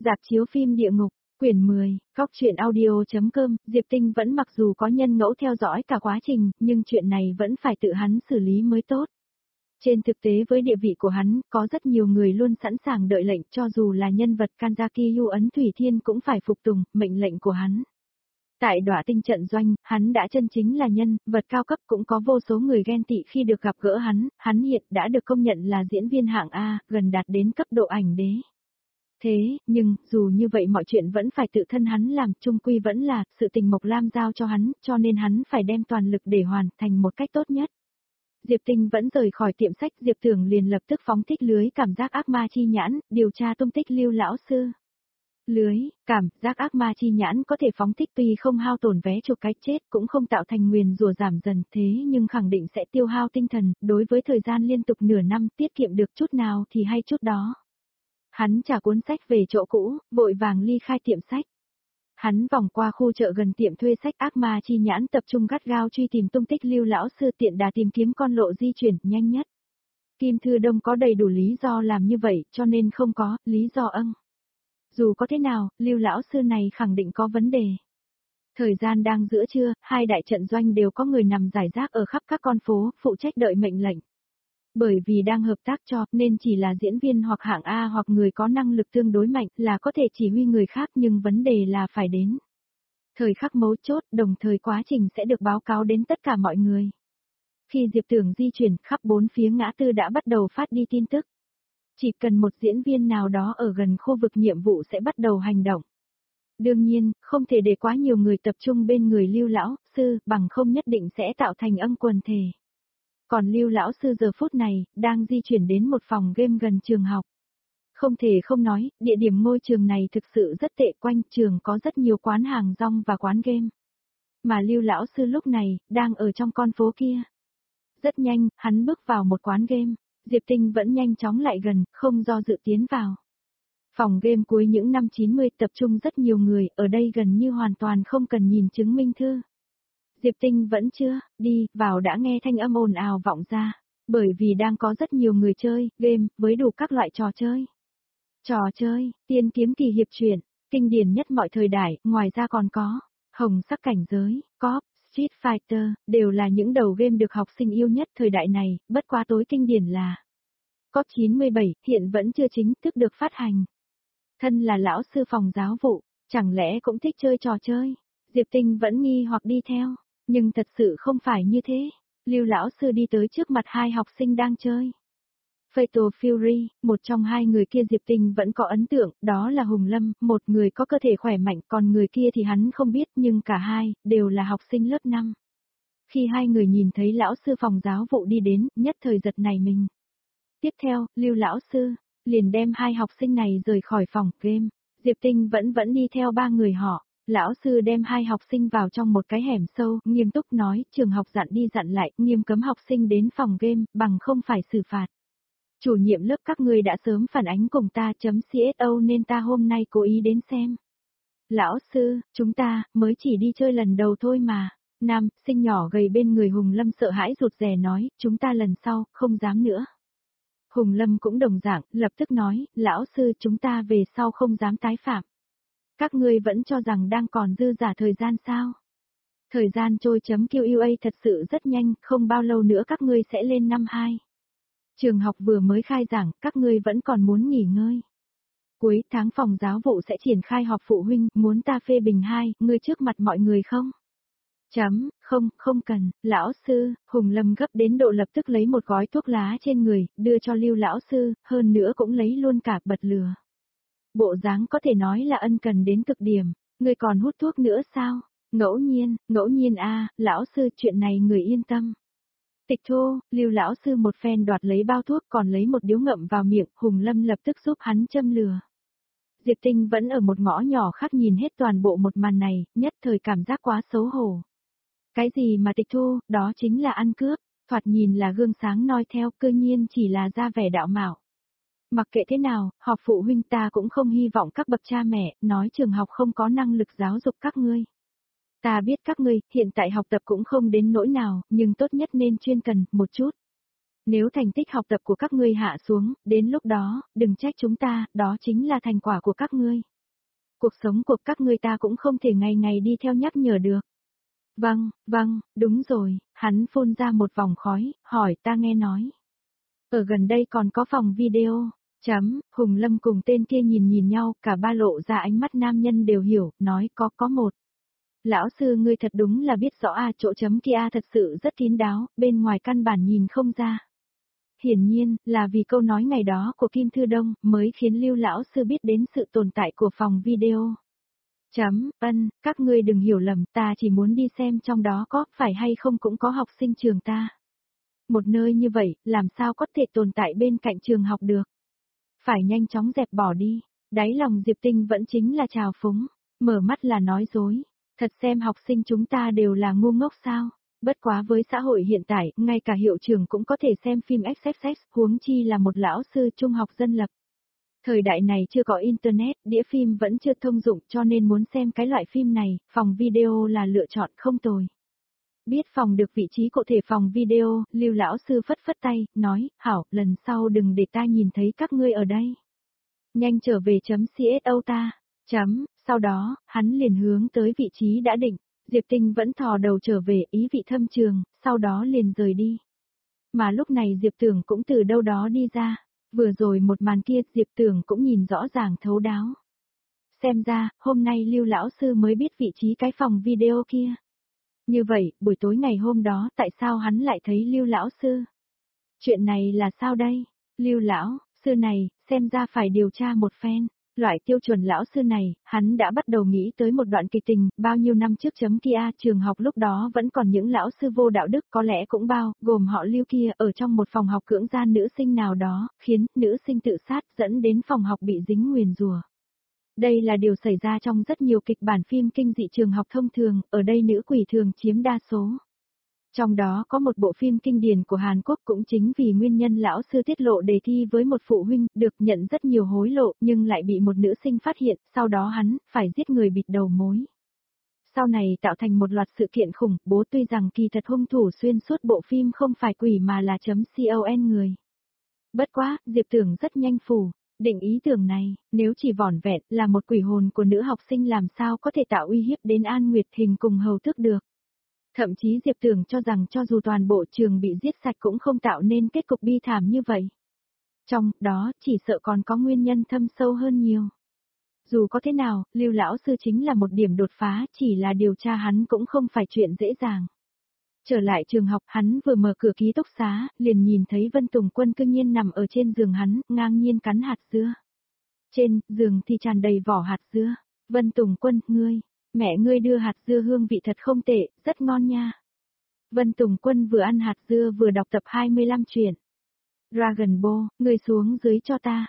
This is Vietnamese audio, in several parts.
Rạp chiếu phim Địa Ngục, quyển 10, Góc truyện audio.com, Diệp Tinh vẫn mặc dù có nhân ngẫu theo dõi cả quá trình, nhưng chuyện này vẫn phải tự hắn xử lý mới tốt. Trên thực tế với địa vị của hắn, có rất nhiều người luôn sẵn sàng đợi lệnh, cho dù là nhân vật Kanzaki Yu Ấn Thủy Thiên cũng phải phục tùng mệnh lệnh của hắn. Tại Đọa Tinh trận doanh, hắn đã chân chính là nhân vật cao cấp, cũng có vô số người ghen tị khi được gặp gỡ hắn hiện đã được công nhận là diễn viên hạng A, gần đạt đến cấp độ ảnh đế. Thế, nhưng, dù như vậy mọi chuyện vẫn phải tự thân hắn làm, chung quy vẫn là sự tình Mộc Lam giao cho hắn, cho nên hắn phải đem toàn lực để hoàn thành một cách tốt nhất. Diệp Tinh vẫn rời khỏi tiệm sách, Diệp Tưởng liền lập tức phóng thích lưới cảm giác ác ma chi nhãn, điều tra tung tích Lưu lão sư. Lưới cảm giác ác ma chi nhãn có thể phóng thích, tuy không hao tổn vé chuộc cái chết, cũng không tạo thành nguyền rủa giảm dần, thế nhưng khẳng định sẽ tiêu hao tinh thần, đối với thời gian liên tục nửa năm tiết kiệm được chút nào thì hay chút đó. Hắn trả cuốn sách về chỗ cũ, vội vàng ly khai tiệm sách. Hắn vòng qua khu chợ gần tiệm thuê sách, ác ma chi nhãn tập trung gắt gao truy tìm tung tích Lưu lão sư, tiện đà tìm kiếm con lộ di chuyển nhanh nhất. Kim Thư Đông có đầy đủ lý do làm như vậy, cho nên không có lý do âng. Dù có thế nào, Lưu lão sư này khẳng định có vấn đề. Thời gian đang giữa trưa, hai đại trận doanh đều có người nằm rải rác ở khắp các con phố, phụ trách đợi mệnh lệnh. Bởi vì đang hợp tác cho, nên chỉ là diễn viên hoặc hạng A hoặc người có năng lực tương đối mạnh là có thể chỉ huy người khác, nhưng vấn đề là phải đến thời khắc mấu chốt, đồng thời quá trình sẽ được báo cáo đến tất cả mọi người. Khi Diệp Tưởng di chuyển, khắp bốn phía ngã tư đã bắt đầu phát đi tin tức. Chỉ cần một diễn viên nào đó ở gần khu vực nhiệm vụ sẽ bắt đầu hành động. Đương nhiên, không thể để quá nhiều người tập trung bên người Lưu lão sư, bằng không nhất định sẽ tạo thành âm quần thể. Còn Lưu lão sư giờ phút này, đang di chuyển đến một phòng game gần trường học. Không thể không nói, địa điểm ngôi trường này thực sự rất tệ, quanh trường có rất nhiều quán hàng rong và quán game. Mà Lưu lão sư lúc này, đang ở trong con phố kia. Rất nhanh, hắn bước vào một quán game. Diệp Tinh vẫn nhanh chóng lại gần, không do dự tiến vào. Phòng game cuối những năm 90 tập trung rất nhiều người, ở đây gần như hoàn toàn không cần nhìn chứng minh thư. Diệp Tinh vẫn chưa đi vào đã nghe thanh âm ồn ào vọng ra, bởi vì đang có rất nhiều người chơi game với đủ các loại trò chơi. Trò chơi, tiên kiếm kỳ hiệp truyện, kinh điển nhất mọi thời đại, ngoài ra còn có hồng sắc cảnh giới, COP, Street Fighter, đều là những đầu game được học sinh yêu nhất thời đại này, bất quá tối kinh điển là COP 97, hiện vẫn chưa chính thức được phát hành. Thân là lão sư phòng giáo vụ, chẳng lẽ cũng thích chơi trò chơi? Diệp Tinh vẫn nghi hoặc đi theo, nhưng thật sự không phải như thế. Lưu lão sư đi tới trước mặt hai học sinh đang chơi Fatal Fury, một trong hai người kia Diệp Tinh vẫn có ấn tượng, đó là Hùng Lâm, một người có cơ thể khỏe mạnh, còn người kia thì hắn không biết, nhưng cả hai đều là học sinh lớp 5. Khi hai người nhìn thấy lão sư phòng giáo vụ đi đến, nhất thời giật nảy mình. Tiếp theo, Lưu lão sư liền đem hai học sinh này rời khỏi phòng game. Diệp Tinh vẫn đi theo ba người họ. Lão sư đem hai học sinh vào trong một cái hẻm sâu, nghiêm túc nói, trường học dặn đi dặn lại, nghiêm cấm học sinh đến phòng game, bằng không phải xử phạt. Chủ nhiệm lớp các ngươi đã sớm phản ánh cùng ta.cso nên ta hôm nay cố ý đến xem. Lão sư, chúng ta mới chỉ đi chơi lần đầu thôi mà. Nam, sinh nhỏ gầy bên người Hùng Lâm sợ hãi rụt rè nói, chúng ta lần sau, không dám nữa. Hùng Lâm cũng đồng dạng, lập tức nói, lão sư chúng ta về sau không dám tái phạm. Các ngươi vẫn cho rằng đang còn dư giả thời gian sao? Thời gian trôi.QA thật sự rất nhanh, không bao lâu nữa các ngươi sẽ lên năm 2. Trường học vừa mới khai giảng, các ngươi vẫn còn muốn nghỉ ngơi. Cuối tháng phòng giáo vụ sẽ triển khai họp phụ huynh, muốn ta phê bình ngươi trước mặt mọi người không? Không cần, lão sư, Hùng Lâm gấp đến độ lập tức lấy một gói thuốc lá trên người, đưa cho Lưu lão sư, hơn nữa cũng lấy luôn cả bật lửa. Bộ dáng có thể nói là ân cần đến cực điểm, ngươi còn hút thuốc nữa sao? Ngẫu nhiên lão sư chuyện này người yên tâm. Tịch thu, Lưu lão sư một phen đoạt lấy bao thuốc còn lấy một điếu ngậm vào miệng, Hùng Lâm lập tức giúp hắn châm lửa. Diệp Tinh vẫn ở một ngõ nhỏ khác nhìn hết toàn bộ một màn này, nhất thời cảm giác quá xấu hổ. Cái gì mà tịch thu, đó chính là ăn cướp, thoạt nhìn là gương sáng noi theo, cơ nhiên chỉ là ra vẻ đạo mạo. Mặc kệ thế nào, họp phụ huynh ta cũng không hy vọng các bậc cha mẹ nói trường học không có năng lực giáo dục các ngươi. Ta biết các ngươi, hiện tại học tập cũng không đến nỗi nào, nhưng tốt nhất nên chuyên cần một chút. Nếu thành tích học tập của các ngươi hạ xuống, đến lúc đó, đừng trách chúng ta, đó chính là thành quả của các ngươi. cuộc sống của các ngươi ta cũng không thể ngày ngày đi theo nhắc nhở được. Vâng, đúng rồi, hắn phun ra một vòng khói, hỏi ta nghe nói. Ở gần đây còn có phòng video. Hùng Lâm cùng tên kia nhìn nhau, cả ba lộ ra ánh mắt nam nhân đều hiểu, nói có một. Lão sư ngươi thật đúng là biết rõ chỗ chấm kia thật sự rất kín đáo, bên ngoài căn bản nhìn không ra. Hiển nhiên, là vì câu nói ngày đó của Kim Thư Đông, mới khiến Lưu lão sư biết đến sự tồn tại của phòng video. Các ngươi đừng hiểu lầm, ta chỉ muốn đi xem trong đó có phải hay không cũng có học sinh trường ta. Một nơi như vậy, làm sao có thể tồn tại bên cạnh trường học được? Phải nhanh chóng dẹp bỏ đi. Đáy lòng Diệp Tinh vẫn chính là trào phúng, mở mắt là nói dối. Thật xem học sinh chúng ta đều là ngu ngốc sao? Bất quá với xã hội hiện tại, ngay cả hiệu trưởng cũng có thể xem phim XXX, huống chi là một lão sư trung học dân lập. Thời đại này chưa có internet, đĩa phim vẫn chưa thông dụng cho nên muốn xem cái loại phim này, phòng video là lựa chọn không tồi. Biết phòng được vị trí cụ thể phòng video, Lưu lão sư phất phất tay, nói, hảo, lần sau đừng để ta nhìn thấy các ngươi ở đây. Nhanh trở về CSO ta. Sau đó, hắn liền hướng tới vị trí đã định, Diệp Tinh vẫn thò đầu trở về ý vị thâm trường, sau đó liền rời đi. Mà lúc này Diệp Tưởng cũng từ đâu đó đi ra, vừa rồi một màn kia Diệp Tưởng cũng nhìn rõ ràng thấu đáo. Xem ra, hôm nay Lưu lão sư mới biết vị trí cái phòng video kia. Như vậy, buổi tối ngày hôm đó tại sao hắn lại thấy Lưu lão sư? Chuyện này là sao đây? Lưu lão sư này, xem ra phải điều tra một phen. Loại tiêu chuẩn lão sư này, hắn đã bắt đầu nghĩ tới một đoạn kịch tình, bao nhiêu năm trước kia, trường học lúc đó vẫn còn những lão sư vô đạo đức có lẽ cũng gồm họ Lưu kia ở trong một phòng học cưỡng gian nữ sinh nào đó, khiến nữ sinh tự sát dẫn đến phòng học bị dính nguyền rủa. Đây là điều xảy ra trong rất nhiều kịch bản phim kinh dị trường học thông thường, ở đây nữ quỷ thường chiếm đa số. Trong đó có một bộ phim kinh điển của Hàn Quốc cũng chính vì nguyên nhân lão sư tiết lộ đề thi với một phụ huynh, được nhận rất nhiều hối lộ nhưng lại bị một nữ sinh phát hiện, sau đó hắn phải giết người bịt đầu mối. Sau này tạo thành một loạt sự kiện khủng bố tuy rằng kỳ thật hung thủ xuyên suốt bộ phim không phải quỷ mà là .con người. Bất quá, Diệp Tưởng rất nhanh phủ định ý tưởng này, nếu chỉ vỏn vẹn là một quỷ hồn của nữ học sinh làm sao có thể tạo uy hiếp đến An Nguyệt Hình cùng Hầu Tước được. Thậm chí Diệp Tưởng cho rằng cho dù toàn bộ trường bị giết sạch cũng không tạo nên kết cục bi thảm như vậy. Trong đó, chỉ sợ còn có nguyên nhân thâm sâu hơn nhiều. Dù có thế nào, Lưu lão sư chính là một điểm đột phá, chỉ là điều tra hắn cũng không phải chuyện dễ dàng. Trở lại trường học, hắn vừa mở cửa ký túc xá, liền nhìn thấy Vân Tùng Quân cư nhiên nằm ở trên giường hắn, ngang nhiên cắn hạt dưa. Trên giường thì tràn đầy vỏ hạt dưa. Vân Tùng Quân, mẹ ngươi đưa hạt dưa hương vị thật không tệ, rất ngon nha. Vân Tùng Quân vừa ăn hạt dưa vừa đọc tập 25 truyện. Dragon Ball, ngươi xuống dưới cho ta.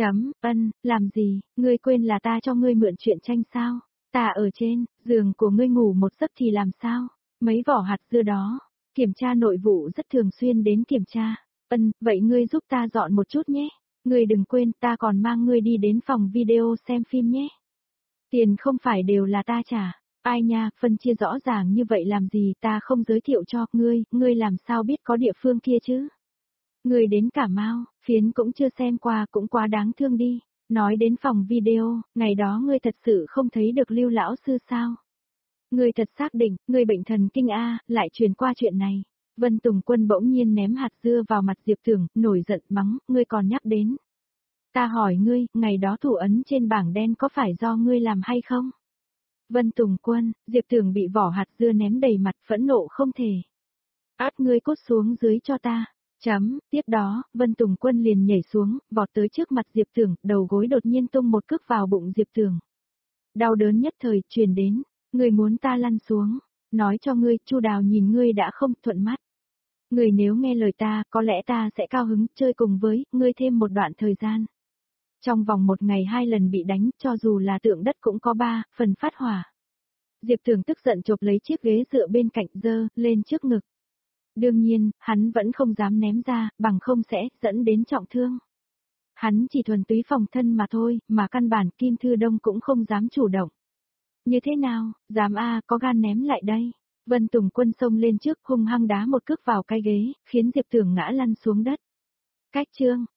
Làm gì, ngươi quên là ta cho ngươi mượn truyện tranh sao? Ta ở trên, giường của ngươi ngủ một giấc thì làm sao? Mấy vỏ hạt dưa đó, kiểm tra nội vụ rất thường xuyên đến kiểm tra. Vậy ngươi giúp ta dọn một chút nhé. Ngươi đừng quên ta còn mang ngươi đi đến phòng video xem phim nhé. Tiền không phải đều là ta trả. Ai nha, phân chia rõ ràng như vậy làm gì ta không giới thiệu cho ngươi làm sao biết có địa phương kia chứ? Ngươi đến Cà Mau, phiến cũng chưa xem qua cũng quá đáng thương đi. Nói đến phòng video, ngày đó ngươi thật sự không thấy được Lưu lão sư sao? Ngươi thật xác định, ngươi bệnh thần kinh lại truyền qua chuyện này. Vân Tùng Quân bỗng nhiên ném hạt dưa vào mặt Diệp Tưởng, nổi giận mắng, ngươi còn nhắc đến. Ta hỏi ngươi, ngày đó thủ ấn trên bảng đen có phải do ngươi làm hay không? Vân Tùng Quân, Diệp Tưởng bị vỏ hạt dưa ném đầy mặt phẫn nộ không thể. Ngươi cút xuống dưới cho ta. Tiếp đó, Vân Tùng Quân liền nhảy xuống, vọt tới trước mặt Diệp Tưởng, đầu gối đột nhiên tung một cước vào bụng Diệp Tưởng. Đau đớn nhất thời truyền đến, ngươi muốn ta lăn xuống, nói cho ngươi, Chu Đào nhìn ngươi đã không thuận mắt. Ngươi nếu nghe lời ta, có lẽ ta sẽ cao hứng chơi cùng với ngươi thêm một đoạn thời gian. Trong vòng một ngày 2 lần bị đánh, cho dù là tượng đất cũng có 3 phần phát hỏa. Diệp Tưởng tức giận chộp lấy chiếc ghế dựa bên cạnh giơ lên trước ngực. Đương nhiên, hắn vẫn không dám ném ra, bằng không sẽ dẫn đến trọng thương. Hắn chỉ thuần túy phòng thân mà thôi, mà căn bản Kim Thư Đông cũng không dám chủ động. Như thế nào, dám có gan ném lại đây. Vân Tùng Quân xông lên trước hung hăng đá một cước vào cái ghế, khiến Diệp Tưởng ngã lăn xuống đất. Cách chương